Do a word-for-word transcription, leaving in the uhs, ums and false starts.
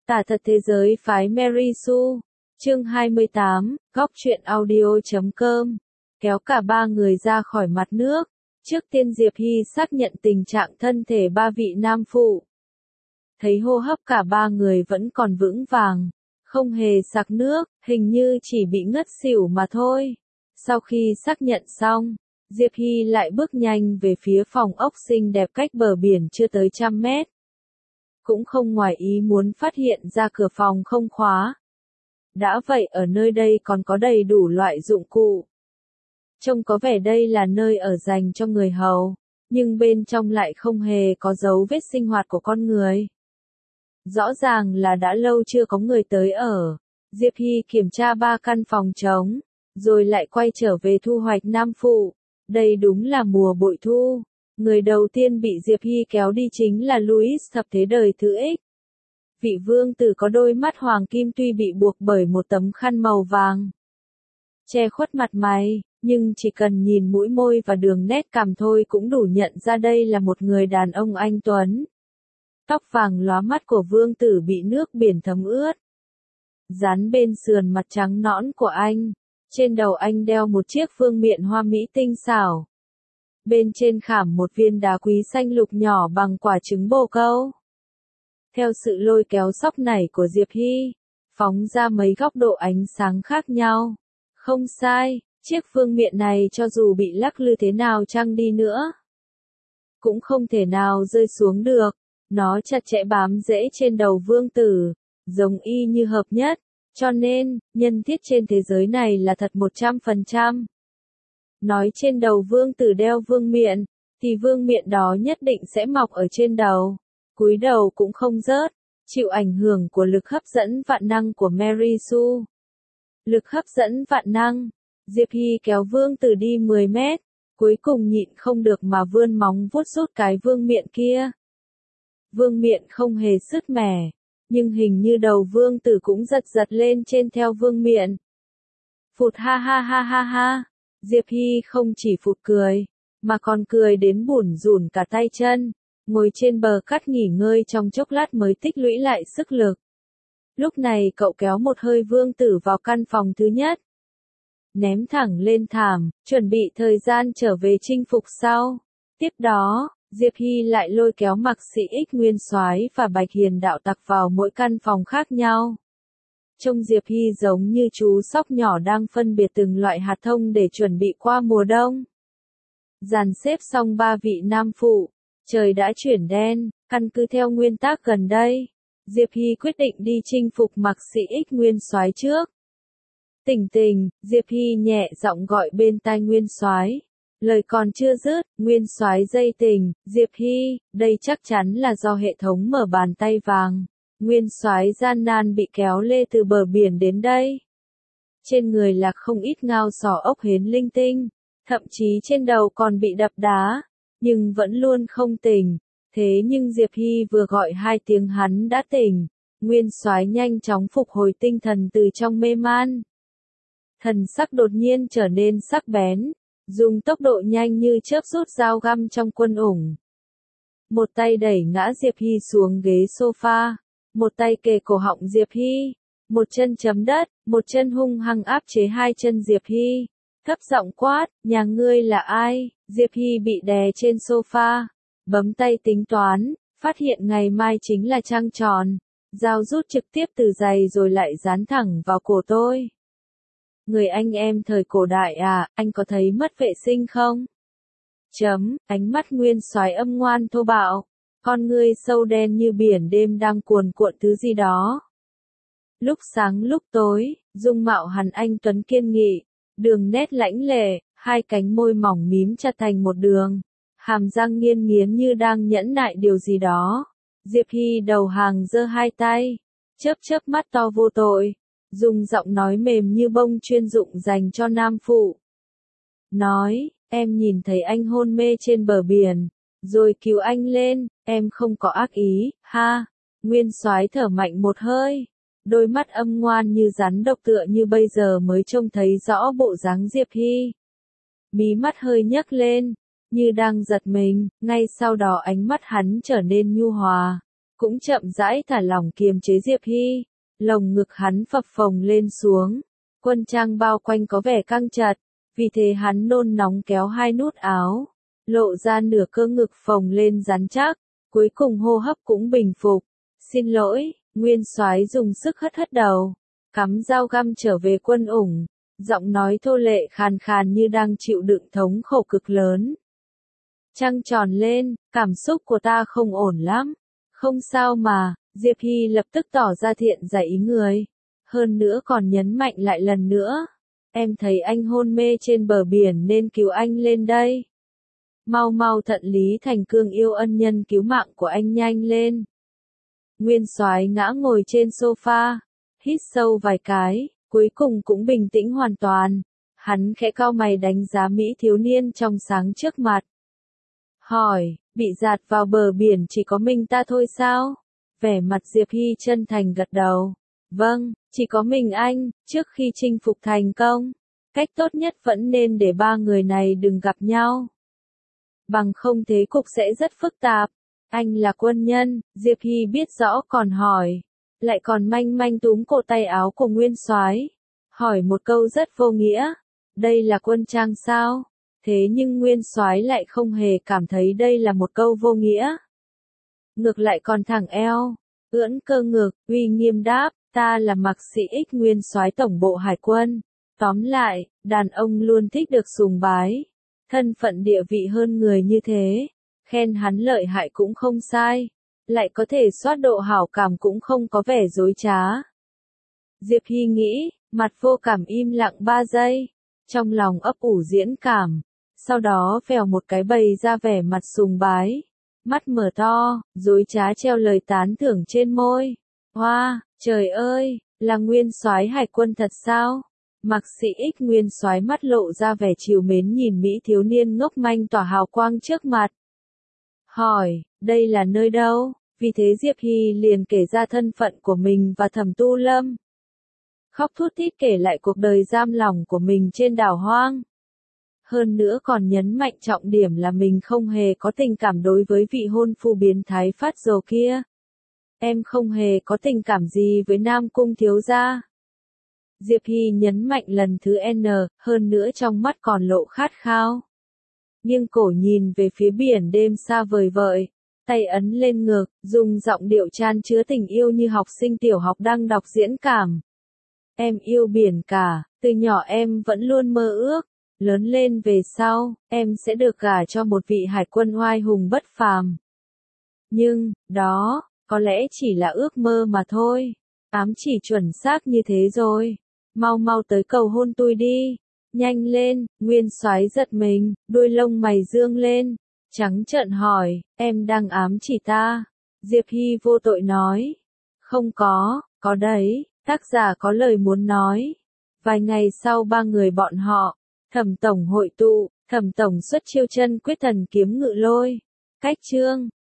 Tả thật thế giới phái Mary Sue, chương hai mươi tám, góc truyện audio chấm com, kéo cả ba người ra khỏi mặt nước. Trước tiên Diệp Hy xác nhận tình trạng thân thể ba vị nam phụ. Thấy hô hấp cả ba người vẫn còn vững vàng, không hề sặc nước, hình như chỉ bị ngất xỉu mà thôi. Sau khi xác nhận xong, Diệp Hy lại bước nhanh về phía phòng ốc xinh đẹp cách bờ biển chưa tới trăm mét. Cũng không ngoài ý muốn phát hiện ra cửa phòng không khóa. Đã vậy ở nơi đây còn có đầy đủ loại dụng cụ. Trông có vẻ đây là nơi ở dành cho người hầu, nhưng bên trong lại không hề có dấu vết sinh hoạt của con người. Rõ ràng là đã lâu chưa có người tới ở. Diệp Hy kiểm tra ba căn phòng trống, rồi lại quay trở về thu hoạch nam phụ. Đây đúng là mùa bội thu. Người đầu tiên bị Diệp Hy kéo đi chính là Louis thập thế đời thứ X. Vị vương tử có đôi mắt hoàng kim tuy bị buộc bởi một tấm khăn màu vàng che khuất mặt mày, nhưng chỉ cần nhìn mũi môi và đường nét cằm thôi cũng đủ nhận ra đây là một người đàn ông anh tuấn. Tóc vàng lóa mắt của vương tử bị nước biển thấm ướt. Dán bên sườn mặt trắng nõn của anh, trên đầu anh đeo một chiếc vương miện hoa mỹ tinh xảo. Bên trên khảm một viên đá quý xanh lục nhỏ bằng quả trứng bồ câu. Theo sự lôi kéo sóc nảy của Diệp Hy, phóng ra mấy góc độ ánh sáng khác nhau. Không sai, chiếc vương miện này cho dù bị lắc lư thế nào chăng đi nữa, cũng không thể nào rơi xuống được. Nó chặt chẽ bám rễ trên đầu vương tử, giống y như hợp nhất, cho nên, nhân thiết trên thế giới này là thật một trăm phần trăm. Nói trên đầu vương tử đeo vương miện, thì vương miện đó nhất định sẽ mọc ở trên đầu. Cúi đầu cũng không rớt, chịu ảnh hưởng của lực hấp dẫn vạn năng của Mary Sue. Lực hấp dẫn vạn năng, Diệp Hy kéo vương tử đi mười mét, cuối cùng nhịn không được mà vươn móng vuốt rút cái vương miện kia. Vương miện không hề sứt mẻ, nhưng hình như đầu vương tử cũng giật giật lên trên theo vương miện. Phụt ha ha ha ha ha, Diệp Hy không chỉ phụt cười, mà còn cười đến bủn rủn cả tay chân, ngồi trên bờ cát nghỉ ngơi trong chốc lát mới tích lũy lại sức lực. Lúc này cậu kéo một hơi vương tử vào căn phòng thứ nhất. Ném thẳng lên thảm, chuẩn bị thời gian trở về chinh phục sau. Tiếp đó, Diệp Hy lại lôi kéo Mạc Sĩ X Nguyên Soái và Bạch Hiền đạo tặc vào mỗi căn phòng khác nhau. Trông Diệp Hy giống như chú sóc nhỏ đang phân biệt từng loại hạt thông để chuẩn bị qua mùa đông. Dàn xếp xong ba vị nam phụ, trời đã chuyển đen, căn cứ theo nguyên tắc gần đây, Diệp Hy quyết định đi chinh phục Mạc Sĩ X Nguyên Soái trước. Tỉnh tỉnh, Diệp Hy nhẹ giọng gọi bên tai Nguyên Soái. Lời còn chưa dứt, Nguyên Soái dây tỉnh, Diệp Hy, đây chắc chắn là do hệ thống mở bàn tay vàng. Nguyên Soái gian nan bị kéo lê từ bờ biển đến đây. Trên người lạc không ít ngao sò ốc hến linh tinh, thậm chí trên đầu còn bị đập đá, nhưng vẫn luôn không tỉnh. Thế nhưng Diệp Hy vừa gọi hai tiếng hắn đã tỉnh. Nguyên Soái nhanh chóng phục hồi tinh thần từ trong mê man. Thần sắc đột nhiên trở nên sắc bén, dùng tốc độ nhanh như chớp rút dao găm trong quân ủng. Một tay đẩy ngã Diệp Hy xuống ghế sofa, một tay kề cổ họng Diệp Hy, một chân chấm đất, một chân hung hăng áp chế hai chân Diệp Hy. Thấp giọng quát, nhà ngươi là ai? Diệp Hy bị đè trên sofa, bấm tay tính toán, phát hiện ngày mai chính là trăng tròn. Dao rút trực tiếp từ giày rồi lại dán thẳng vào cổ tôi. Người anh em thời cổ đại à, anh có thấy mất vệ sinh không? Chấm, ánh mắt Nguyên Soái âm ngoan thô bạo, con ngươi sâu đen như biển đêm đang cuồn cuộn thứ gì đó. Lúc sáng lúc tối, dung mạo hắn anh tuấn kiên nghị, đường nét lãnh lệ, hai cánh môi mỏng mím chặt thành một đường, hàm răng nghiến nghiến như đang nhẫn nại điều gì đó. Diệp Hy đầu hàng giơ hai tay, chớp chớp mắt to vô tội, dùng giọng nói mềm như bông chuyên dụng dành cho nam phụ. Nói, em nhìn thấy anh hôn mê trên bờ biển, rồi cứu anh lên, em không có ác ý, ha. Nguyên Soái thở mạnh một hơi, đôi mắt âm ngoan như rắn độc tựa như bây giờ mới trông thấy rõ bộ dáng Diệp Hy. Mí mắt hơi nhấc lên, như đang giật mình, ngay sau đó ánh mắt hắn trở nên nhu hòa, cũng chậm rãi thả lỏng kiềm chế Diệp Hy, lồng ngực hắn phập phồng lên xuống, quân trang bao quanh có vẻ căng chặt, vì thế hắn nôn nóng kéo hai nút áo, lộ ra nửa cơ ngực phồng lên rắn chắc, cuối cùng hô hấp cũng bình phục. Xin lỗi, Nguyên Soái dùng sức hất hất đầu, cắm dao găm trở về quân ủng, giọng nói thô lệ khàn khàn như đang chịu đựng thống khổ cực lớn. Trăng tròn lên, cảm xúc của ta không ổn lắm. Không sao mà, Diệp Hy lập tức tỏ ra thiện giải ý người. Hơn nữa còn nhấn mạnh lại lần nữa. Em thấy anh hôn mê trên bờ biển nên cứu anh lên đây. Mau mau thận Lý Thành Cương yêu ân nhân cứu mạng của anh nhanh lên. Nguyên Soái ngã ngồi trên sofa, hít sâu vài cái, cuối cùng cũng bình tĩnh hoàn toàn. Hắn khẽ cau mày đánh giá Mỹ thiếu niên trong sáng trước mặt. Hỏi, bị dạt vào bờ biển chỉ có mình ta thôi sao? Vẻ mặt Diệp Hy chân thành gật đầu. Vâng, chỉ có mình anh, trước khi chinh phục thành công. Cách tốt nhất vẫn nên để ba người này đừng gặp nhau. Bằng không thế cục sẽ rất phức tạp. Anh là quân nhân, Diệp Hy biết rõ còn hỏi. Lại còn manh manh túm cổ tay áo của Nguyên Soái, hỏi một câu rất vô nghĩa. Đây là quân trang sao? Thế nhưng Nguyên Soái lại không hề cảm thấy đây là một câu vô nghĩa. Ngược lại còn thẳng eo, ưỡn cơ ngực, uy nghiêm đáp, ta là Mạc Sĩ Ích Nguyên Soái tổng bộ hải quân. Tóm lại, đàn ông luôn thích được sùng bái. Thân phận địa vị hơn người như thế, khen hắn lợi hại cũng không sai. Lại có thể soát độ hảo cảm cũng không có vẻ dối trá. Diệp Hy nghĩ, mặt vô cảm im lặng ba giây, trong lòng ấp ủ diễn cảm, sau đó vèo một cái bày ra vẻ mặt sùng bái, mắt mở to, dối trá treo lời tán thưởng trên môi. Hoa, trời ơi, là Nguyên Soái hải quân thật sao? Mạc Sĩ Ích Nguyên Soái mắt lộ ra vẻ trìu mến nhìn Mỹ thiếu niên ngốc manh tỏa hào quang trước mặt. Hỏi, đây là nơi đâu? Vì thế Diệp Hy liền kể ra thân phận của mình và Thẩm Tu Lâm. Khóc thút thít kể lại cuộc đời giam lỏng của mình trên đảo hoang. Hơn nữa còn nhấn mạnh trọng điểm là mình không hề có tình cảm đối với vị hôn phu biến thái phát dồ kia. Em không hề có tình cảm gì với Nam Cung thiếu gia. Diệp Hy nhấn mạnh lần thứ N, hơn nữa trong mắt còn lộ khát khao. Nghiêng cổ nhìn về phía biển đêm xa vời vợi, tay ấn lên ngực, dùng giọng điệu chan chứa tình yêu như học sinh tiểu học đang đọc diễn cảm. Em yêu biển cả, từ nhỏ em vẫn luôn mơ ước, lớn lên về sau, em sẽ được gả cho một vị hải quân oai hùng bất phàm. Nhưng, đó, có lẽ chỉ là ước mơ mà thôi. Ám chỉ chuẩn xác như thế rồi. Mau mau tới cầu hôn tôi đi. Nhanh lên, Nguyên Soái giật mình, đuôi lông mày dương lên, trắng trợn hỏi, em đang ám chỉ ta? Diệp Hy vô tội nói. Không có, có đấy, tác giả có lời muốn nói. Vài ngày sau ba người bọn họ, Thẩm tổng hội tụ, Thẩm tổng xuất chiêu chân quyết thần kiếm ngự lôi. Cách chương